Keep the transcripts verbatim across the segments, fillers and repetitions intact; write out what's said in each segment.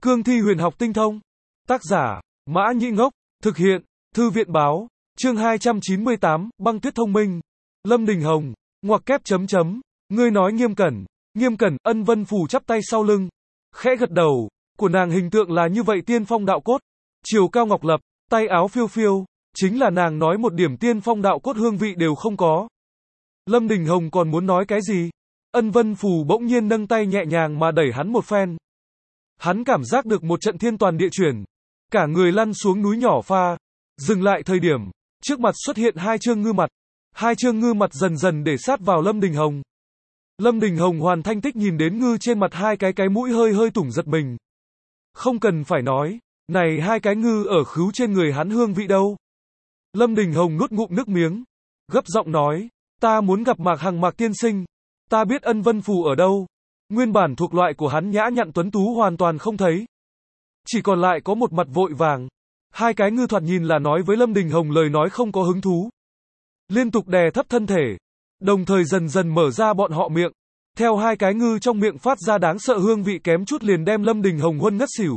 Cương thi huyền học tinh thông. Tác giả, Mã Nhĩ Ngốc. Thực hiện, Thư viện báo. Chương hai trăm chín mươi tám, băng tuyết thông minh. Lâm Đình Hồng, ngoặc kép chấm chấm. Ngươi nói Nghiêm Cẩn. Nghiêm Cẩn, Ân Vân Phù chắp tay sau lưng. Khẽ gật đầu. Của nàng hình tượng là như vậy, tiên phong đạo cốt. Chiều cao ngọc lập, tay áo phiêu phiêu. Chính là nàng nói một điểm tiên phong đạo cốt hương vị đều không có. Lâm Đình Hồng còn muốn nói cái gì? Ân Vân Phù bỗng nhiên nâng tay nhẹ nhàng mà đẩy hắn một phen. Hắn cảm giác được một trận thiên toàn địa chuyển. Cả người lăn xuống núi nhỏ pha. Dừng lại thời điểm, trước mặt xuất hiện hai trương ngư mặt. Hai trương ngư mặt dần dần để sát vào Lâm Đình Hồng. Lâm Đình Hồng hoàn thanh tích nhìn đến ngư trên mặt hai cái cái mũi hơi hơi tủng giật mình. Không cần phải nói, này hai cái ngư ở khứu trên người hắn hương vị đâu. Lâm Đình Hồng nuốt ngụm nước miếng, gấp giọng nói, ta muốn gặp Mạc Hằng Mạc tiên sinh. Ta biết Ân Vân Phù ở đâu. Nguyên bản thuộc loại của hắn nhã nhặn tuấn tú hoàn toàn không thấy. Chỉ còn lại có một mặt vội vàng. Hai cái ngư thoạt nhìn là nói với Lâm Đình Hồng lời nói không có hứng thú. Liên tục đè thấp thân thể. Đồng thời dần dần mở ra bọn họ miệng. Theo hai cái ngư trong miệng phát ra đáng sợ hương vị kém chút liền đem Lâm Đình Hồng huân ngất xỉu.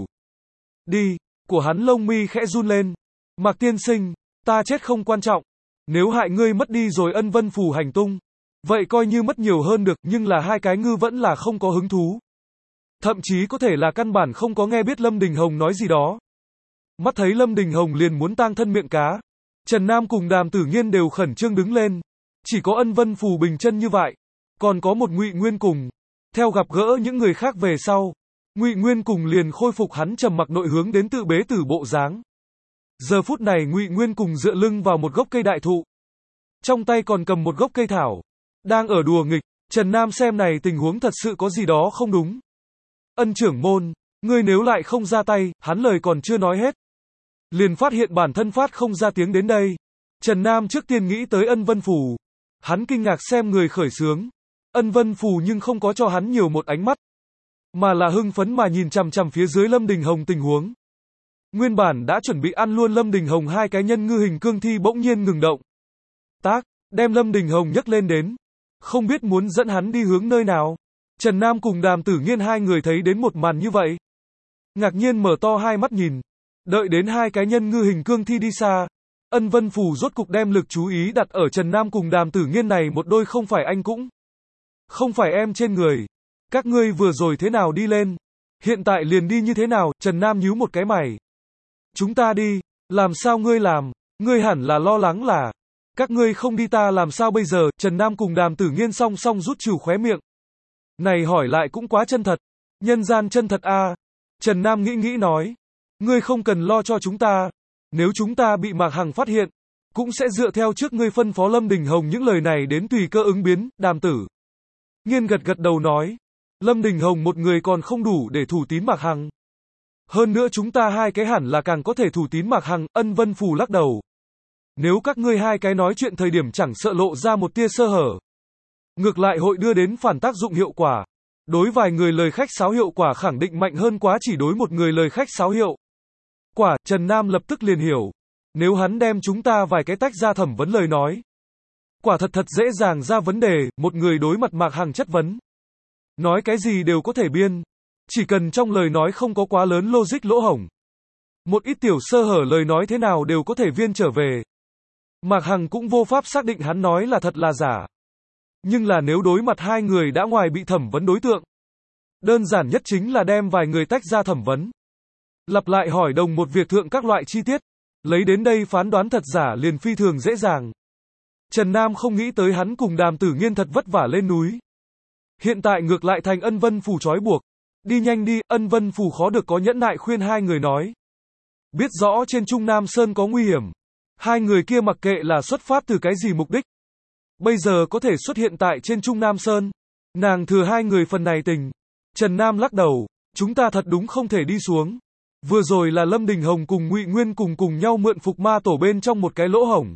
Đi, của hắn lông mi khẽ run lên. Mạc tiên sinh, ta chết không quan trọng. Nếu hại ngươi mất đi rồi Ân Vân Phù hành tung. Vậy coi như mất nhiều hơn được, nhưng là hai cái ngư vẫn là không có hứng thú. Thậm chí có thể là căn bản không có nghe biết Lâm Đình Hồng nói gì đó. Mắt thấy Lâm Đình Hồng liền muốn tang thân miệng cá. Trần Nam cùng Đàm Tử Nghiên đều khẩn trương đứng lên. Chỉ có Ân Vân Phù bình chân như vậy. Còn có một Ngụy Nguyên cùng. Theo gặp gỡ những người khác về sau, Ngụy Nguyên cùng liền khôi phục hắn trầm mặc nội hướng đến tự bế tử bộ dáng. Giờ phút này Ngụy Nguyên cùng dựa lưng vào một gốc cây đại thụ. Trong tay còn cầm một gốc cây thảo. Đang ở đùa nghịch. Trần Nam xem này tình huống thật sự có gì đó không đúng. Ân trưởng môn, ngươi nếu lại không ra tay, hắn lời còn chưa nói hết. Liền phát hiện bản thân phát không ra tiếng đến đây. Trần Nam trước tiên nghĩ tới Ân Vân Phù. Hắn kinh ngạc xem người khởi xướng. Ân Vân Phù nhưng không có cho hắn nhiều một ánh mắt. Mà là hưng phấn mà nhìn chằm chằm phía dưới Lâm Đình Hồng tình huống. Nguyên bản đã chuẩn bị ăn luôn Lâm Đình Hồng hai cái nhân ngư hình cương thi bỗng nhiên ngừng động. Tác, đem Lâm Đình Hồng nhấc lên đến. Không biết muốn dẫn hắn đi hướng nơi nào. Trần Nam cùng Đàm Tử Nghiên hai người thấy đến một màn như vậy. Ngạc nhiên mở to hai mắt nhìn. Đợi đến hai cái nhân ngư hình cương thi đi xa. Ân Vân Phù rốt cục đem lực chú ý đặt ở Trần Nam cùng Đàm Tử Nghiên này một đôi không phải anh cũng. Không phải em trên người. Các ngươi vừa rồi thế nào đi lên. Hiện tại liền đi như thế nào. Trần Nam nhíu một cái mày. Chúng ta đi. Làm sao ngươi làm. Ngươi hẳn là lo lắng là. Các ngươi không đi ta làm sao bây giờ. Trần Nam cùng Đàm Tử Nghiên song song rút trừ khóe miệng. Này hỏi lại cũng quá chân thật. Nhân gian chân thật a. À. Trần Nam nghĩ nghĩ nói. Ngươi không cần lo cho chúng ta. Nếu chúng ta bị Mạc Hằng phát hiện, cũng sẽ dựa theo trước ngươi phân phó Lâm Đình Hồng những lời này đến tùy cơ ứng biến. Đàm Tử Nghiên gật gật đầu nói. Lâm Đình Hồng một người còn không đủ để thủ tín Mạc Hằng. Hơn nữa chúng ta hai cái hẳn là càng có thể thủ tín Mạc Hằng. Ân Vân Phù lắc đầu. Nếu các ngươi hai cái nói chuyện thời điểm chẳng sợ lộ ra một tia sơ hở. Ngược lại hội đưa đến phản tác dụng hiệu quả. Đối vài người lời khách sáo hiệu quả khẳng định mạnh hơn quá chỉ đối một người lời khách sáo hiệu. Quả, Trần Nam lập tức liền hiểu. Nếu hắn đem chúng ta vài cái tách ra thẩm vấn lời nói. Quả thật thật dễ dàng ra vấn đề, một người đối mặt Mạc Hằng chất vấn. Nói cái gì đều có thể biên. Chỉ cần trong lời nói không có quá lớn logic lỗ hổng. Một ít tiểu sơ hở lời nói thế nào đều có thể viên trở về. Mạc Hằng cũng vô pháp xác định hắn nói là thật là giả. Nhưng là nếu đối mặt hai người đã ngoài bị thẩm vấn đối tượng. Đơn giản nhất chính là đem vài người tách ra thẩm vấn. Lặp lại hỏi đồng một việc thượng các loại chi tiết. Lấy đến đây phán đoán thật giả liền phi thường dễ dàng. Trần Nam không nghĩ tới hắn cùng Đàm Tử Nghiên thật vất vả lên núi. Hiện tại ngược lại thành Ân Vân Phù trói buộc. Đi nhanh đi, Ân Vân Phù khó được có nhẫn nại khuyên hai người nói. Biết rõ trên Trung Nam Sơn có nguy hiểm. Hai người kia mặc kệ là xuất phát từ cái gì mục đích. Bây giờ có thể xuất hiện tại trên Trung Nam Sơn. Nàng thừa hai người phần này tình. Trần Nam lắc đầu. Chúng ta thật đúng không thể đi xuống. Vừa rồi là Lâm Đình Hồng cùng Ngụy Nguyên cùng cùng nhau mượn phục ma tổ bên trong một cái lỗ hổng.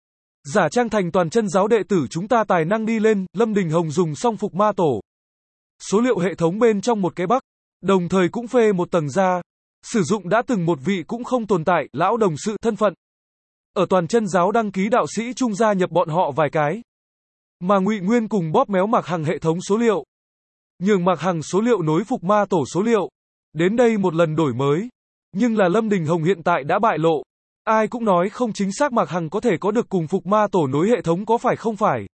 Giả trang thành toàn chân giáo đệ tử chúng ta tài năng đi lên. Lâm Đình Hồng dùng xong phục ma tổ. Số liệu hệ thống bên trong một cái bắc. Đồng thời cũng phê một tầng ra. Sử dụng đã từng một vị cũng không tồn tại, lão đồng sự thân phận. Ở toàn chân giáo đăng ký đạo sĩ trung gia nhập bọn họ vài cái. Mà Ngụy Nguyên cùng bóp méo Mạc Hằng hệ thống số liệu. Nhường Mạc Hằng số liệu nối phục ma tổ số liệu. Đến đây một lần đổi mới. Nhưng là Lâm Đình Hồng hiện tại đã bại lộ. Ai cũng nói không chính xác Mạc Hằng có thể có được cùng Phục Ma Tổ nối hệ thống có phải không phải.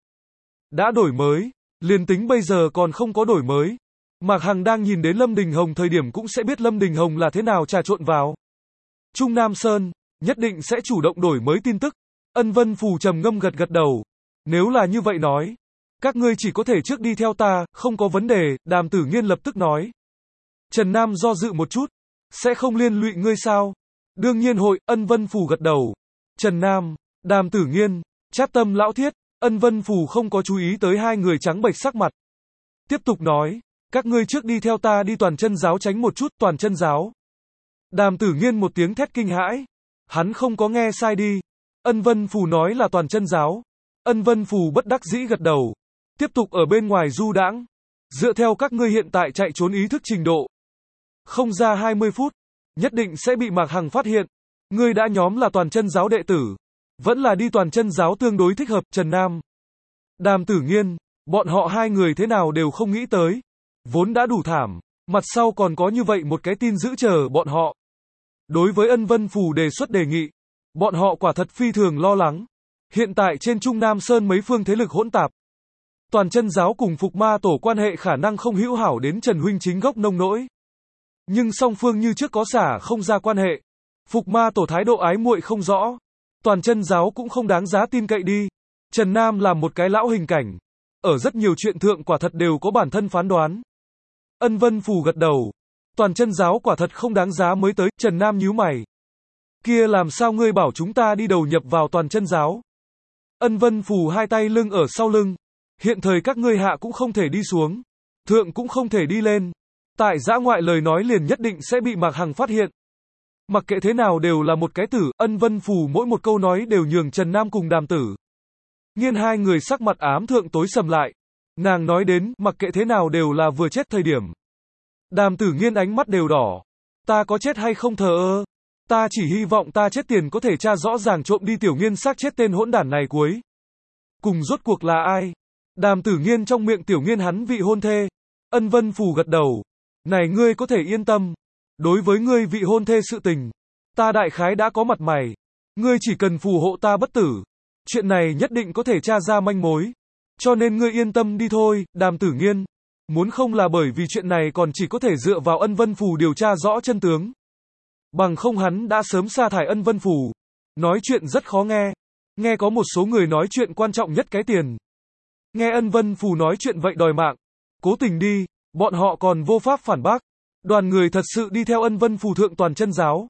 Đã đổi mới. Liền tính bây giờ còn không có đổi mới. Mạc Hằng đang nhìn đến Lâm Đình Hồng thời điểm cũng sẽ biết Lâm Đình Hồng là thế nào trà trộn vào. Trung Nam Sơn, nhất định sẽ chủ động đổi mới tin tức. Ân Vân Phù trầm ngâm gật gật đầu. Nếu là như vậy nói, các ngươi chỉ có thể trước đi theo ta, không có vấn đề, Đàm Tử Nghiên lập tức nói. Trần Nam do dự một chút, sẽ không liên lụy ngươi sao? Đương nhiên hội, Ân Vân Phù gật đầu. Trần Nam, Đàm Tử Nghiên, Trác Tâm lão thiết, Ân Vân Phù không có chú ý tới hai người trắng bệch sắc mặt. Tiếp tục nói, các ngươi trước đi theo ta đi Toàn Chân giáo tránh một chút, Toàn Chân giáo. Đàm Tử Nghiên một tiếng thét kinh hãi. Hắn không có nghe sai đi. Ân Vân Phù nói là Toàn Chân giáo. Ân Vân Phù bất đắc dĩ gật đầu. Tiếp tục ở bên ngoài du đãng. Dựa theo các ngươi hiện tại chạy trốn ý thức trình độ. Không ra hai mươi phút, nhất định sẽ bị Mạc Hằng phát hiện. Ngươi đã nhóm là Toàn Chân giáo đệ tử. Vẫn là đi Toàn Chân giáo tương đối thích hợp, Trần Nam. Đàm Tử Nghiên, bọn họ hai người thế nào đều không nghĩ tới. Vốn đã đủ thảm, mặt sau còn có như vậy một cái tin giữ chờ bọn họ. Đối với Ân Vân Phù đề xuất đề nghị, bọn họ quả thật phi thường lo lắng. Hiện tại trên Trung Nam Sơn mấy phương thế lực hỗn tạp. Toàn Chân giáo cùng Phục Ma Tổ quan hệ khả năng không hữu hảo đến Trần huynh chính gốc nông nỗi. Nhưng song phương như trước có xả không ra quan hệ. Phục Ma Tổ thái độ ái muội không rõ. Toàn Chân giáo cũng không đáng giá tin cậy đi. Trần Nam làm một cái lão hình cảnh. Ở rất nhiều chuyện thượng quả thật đều có bản thân phán đoán. Ân Vân Phù gật đầu. Toàn Chân giáo quả thật không đáng giá mới tới, Trần Nam nhíu mày. Kia làm sao ngươi bảo chúng ta đi đầu nhập vào Toàn Chân giáo? Ân Vân Phù hai tay lưng ở sau lưng. Hiện thời các ngươi hạ cũng không thể đi xuống. Thượng cũng không thể đi lên. Tại dã ngoại lời nói liền nhất định sẽ bị Mạc Hằng phát hiện. Mặc kệ thế nào đều là một cái tử, Ân Vân Phù mỗi một câu nói đều nhường Trần Nam cùng Đàm Tử Nghiên hai người sắc mặt ám thượng tối sầm lại. Nàng nói đến, mặc kệ thế nào đều là vừa chết thời điểm. Đàm Tử Nghiên ánh mắt đều đỏ. Ta có chết hay không thờ ơ. Ta chỉ hy vọng ta chết tiền có thể tra rõ ràng trộm đi Tiểu Nghiên xác chết tên hỗn đản này cuối. Cùng rốt cuộc là ai? Đàm Tử Nghiên trong miệng Tiểu Nghiên hắn vị hôn thê. Ân Vân Phù gật đầu. Này ngươi có thể yên tâm. Đối với ngươi vị hôn thê sự tình, ta đại khái đã có mặt mày. Ngươi chỉ cần phù hộ ta bất tử. Chuyện này nhất định có thể tra ra manh mối. Cho nên ngươi yên tâm đi thôi, Đàm Tử Nghiên. Muốn không là bởi vì chuyện này còn chỉ có thể dựa vào Ân Vân Phù điều tra rõ chân tướng. Bằng không hắn đã sớm sa thải Ân Vân Phù. Nói chuyện rất khó nghe. Nghe có một số người nói chuyện quan trọng nhất cái tiền. Nghe Ân Vân Phù nói chuyện vậy đòi mạng. Cố tình đi, bọn họ còn vô pháp phản bác. Đoàn người thật sự đi theo Ân Vân Phù thượng Toàn Chân giáo.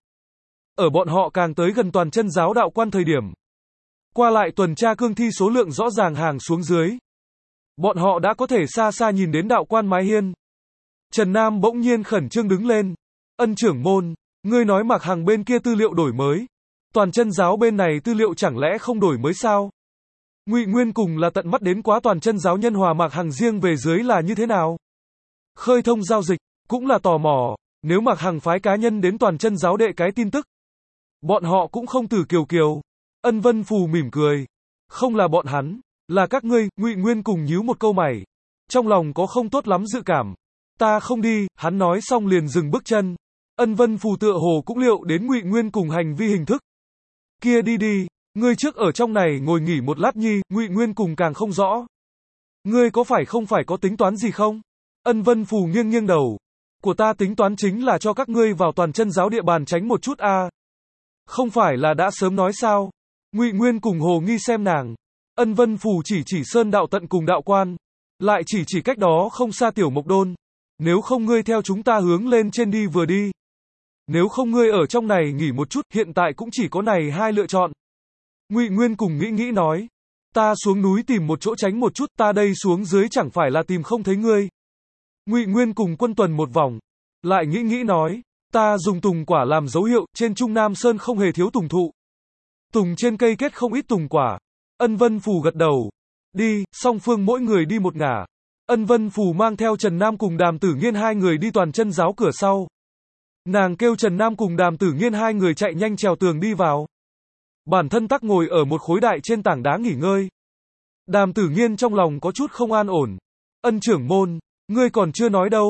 Ở bọn họ càng tới gần Toàn Chân giáo đạo quan thời điểm. Qua lại tuần tra cương thi số lượng rõ ràng hàng xuống dưới. Bọn họ đã có thể xa xa nhìn đến đạo quan mái hiên. Trần Nam bỗng nhiên khẩn trương đứng lên. Ân trưởng môn, ngươi nói Mạc Hằng bên kia tư liệu đổi mới. Toàn Chân giáo bên này tư liệu chẳng lẽ không đổi mới sao? Ngụy Nguyên cùng là tận mắt đến quá Toàn Chân giáo nhân hòa Mạc Hằng riêng về dưới là như thế nào? Khơi thông giao dịch, cũng là tò mò. Nếu Mạc Hằng phái cá nhân đến Toàn Chân giáo đệ cái tin tức. Bọn họ cũng không từ kiều kiều. Ân Vân Phù mỉm cười. Không là bọn hắn, là các ngươi, Ngụy Nguyên cùng nhíu một câu mày. Trong lòng có không tốt lắm dự cảm. Ta không đi, hắn nói xong liền dừng bước chân. Ân Vân Phù tựa hồ cũng liệu đến Ngụy Nguyên cùng hành vi hình thức. Kia đi đi, ngươi trước ở trong này ngồi nghỉ một lát nhi, Ngụy Nguyên cùng càng không rõ. Ngươi có phải không phải có tính toán gì không? Ân Vân Phù nghiêng nghiêng đầu. Của ta tính toán chính là cho các ngươi vào Toàn Chân giáo địa bàn tránh một chút a. À. Không phải là đã sớm nói sao? Ngụy Nguyên cùng hồ nghi xem nàng. Ân Vân Phù chỉ chỉ Sơn đạo tận cùng đạo quan. Lại chỉ chỉ cách đó không xa Tiểu Mộc Đôn. Nếu không ngươi theo chúng ta hướng lên trên đi vừa đi. Nếu không ngươi ở trong này nghỉ một chút, hiện tại cũng chỉ có này hai lựa chọn. Ngụy Nguyên cùng nghĩ nghĩ nói. Ta xuống núi tìm một chỗ tránh một chút, ta đây xuống dưới chẳng phải là tìm không thấy ngươi. Ngụy Nguyên cùng quân tuần một vòng. Lại nghĩ nghĩ nói. Ta dùng tùng quả làm dấu hiệu, trên Trung Nam Sơn không hề thiếu tùng thụ. Tùng trên cây kết không ít tùng quả. Ân Vân Phù gật đầu. Đi, song phương mỗi người đi một ngả. Ân Vân Phù mang theo Trần Nam cùng Đàm Tử Nghiên hai người đi Toàn Chân giáo cửa sau. Nàng kêu Trần Nam cùng Đàm Tử Nghiên hai người chạy nhanh trèo tường đi vào. Bản thân tắc ngồi ở một khối đại trên tảng đá nghỉ ngơi. Đàm Tử Nghiên trong lòng có chút không an ổn. Ân trưởng môn, ngươi còn chưa nói đâu.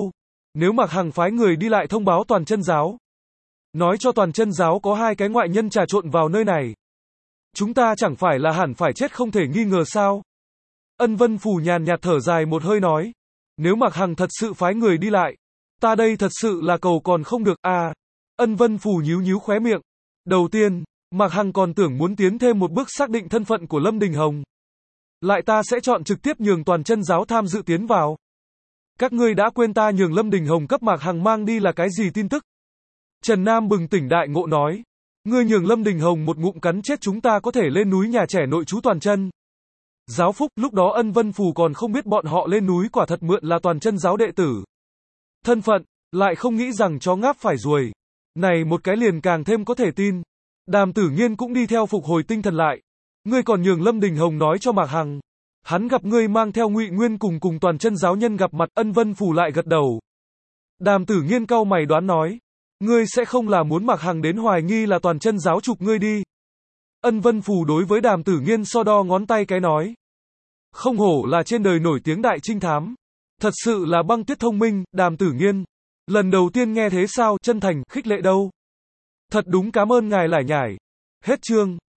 Nếu Mạc Hằng phái người đi lại thông báo toàn chân giáo, nói cho toàn chân giáo có hai cái ngoại nhân trà trộn vào nơi này, chúng ta chẳng phải là hẳn phải chết không thể nghi ngờ sao? Ân Vân Phù nhàn nhạt thở dài một hơi nói, nếu Mạc Hằng thật sự phái người đi lại, ta đây thật sự là cầu còn không được, à. Ân Vân Phù nhíu nhíu khóe miệng. Đầu tiên, Mạc Hằng còn tưởng muốn tiến thêm một bước xác định thân phận của Lâm Đình Hồng. Lại ta sẽ chọn trực tiếp nhường toàn chân giáo tham dự tiến vào. Các ngươi đã quên ta nhường Lâm Đình Hồng cấp Mạc Hằng mang đi là cái gì tin tức? Trần Nam bừng tỉnh đại ngộ nói, ngươi nhường Lâm Đình Hồng một ngụm cắn chết chúng ta có thể lên núi nhà trẻ nội trú toàn chân giáo phúc, lúc đó Ân Vân Phù còn không biết bọn họ lên núi quả thật mượn là toàn chân giáo đệ tử. Thân phận, lại không nghĩ rằng chó ngáp phải ruồi. Này một cái liền càng thêm có thể tin. Đàm Tử Nghiên cũng đi theo phục hồi tinh thần lại. Ngươi còn nhường Lâm Đình Hồng nói cho Mạc Hằng. Hắn gặp ngươi mang theo Ngụy Nguyên cùng cùng toàn chân giáo nhân gặp mặt, Ân Vân Phù lại gật đầu. Đàm Tử Nghiên cau mày đoán nói, ngươi sẽ không là muốn Mạc Hằng đến hoài nghi là toàn chân giáo chụp ngươi đi. Ân Vân Phù đối với Đàm Tử Nghiên so đo ngón tay cái nói, không hổ là trên đời nổi tiếng đại trinh thám. Thật sự là băng tuyết thông minh, Đàm Tử Nghiên. Lần đầu tiên nghe thế sao, chân thành, khích lệ đâu. Thật đúng cảm ơn ngài lải nhải. Hết chương.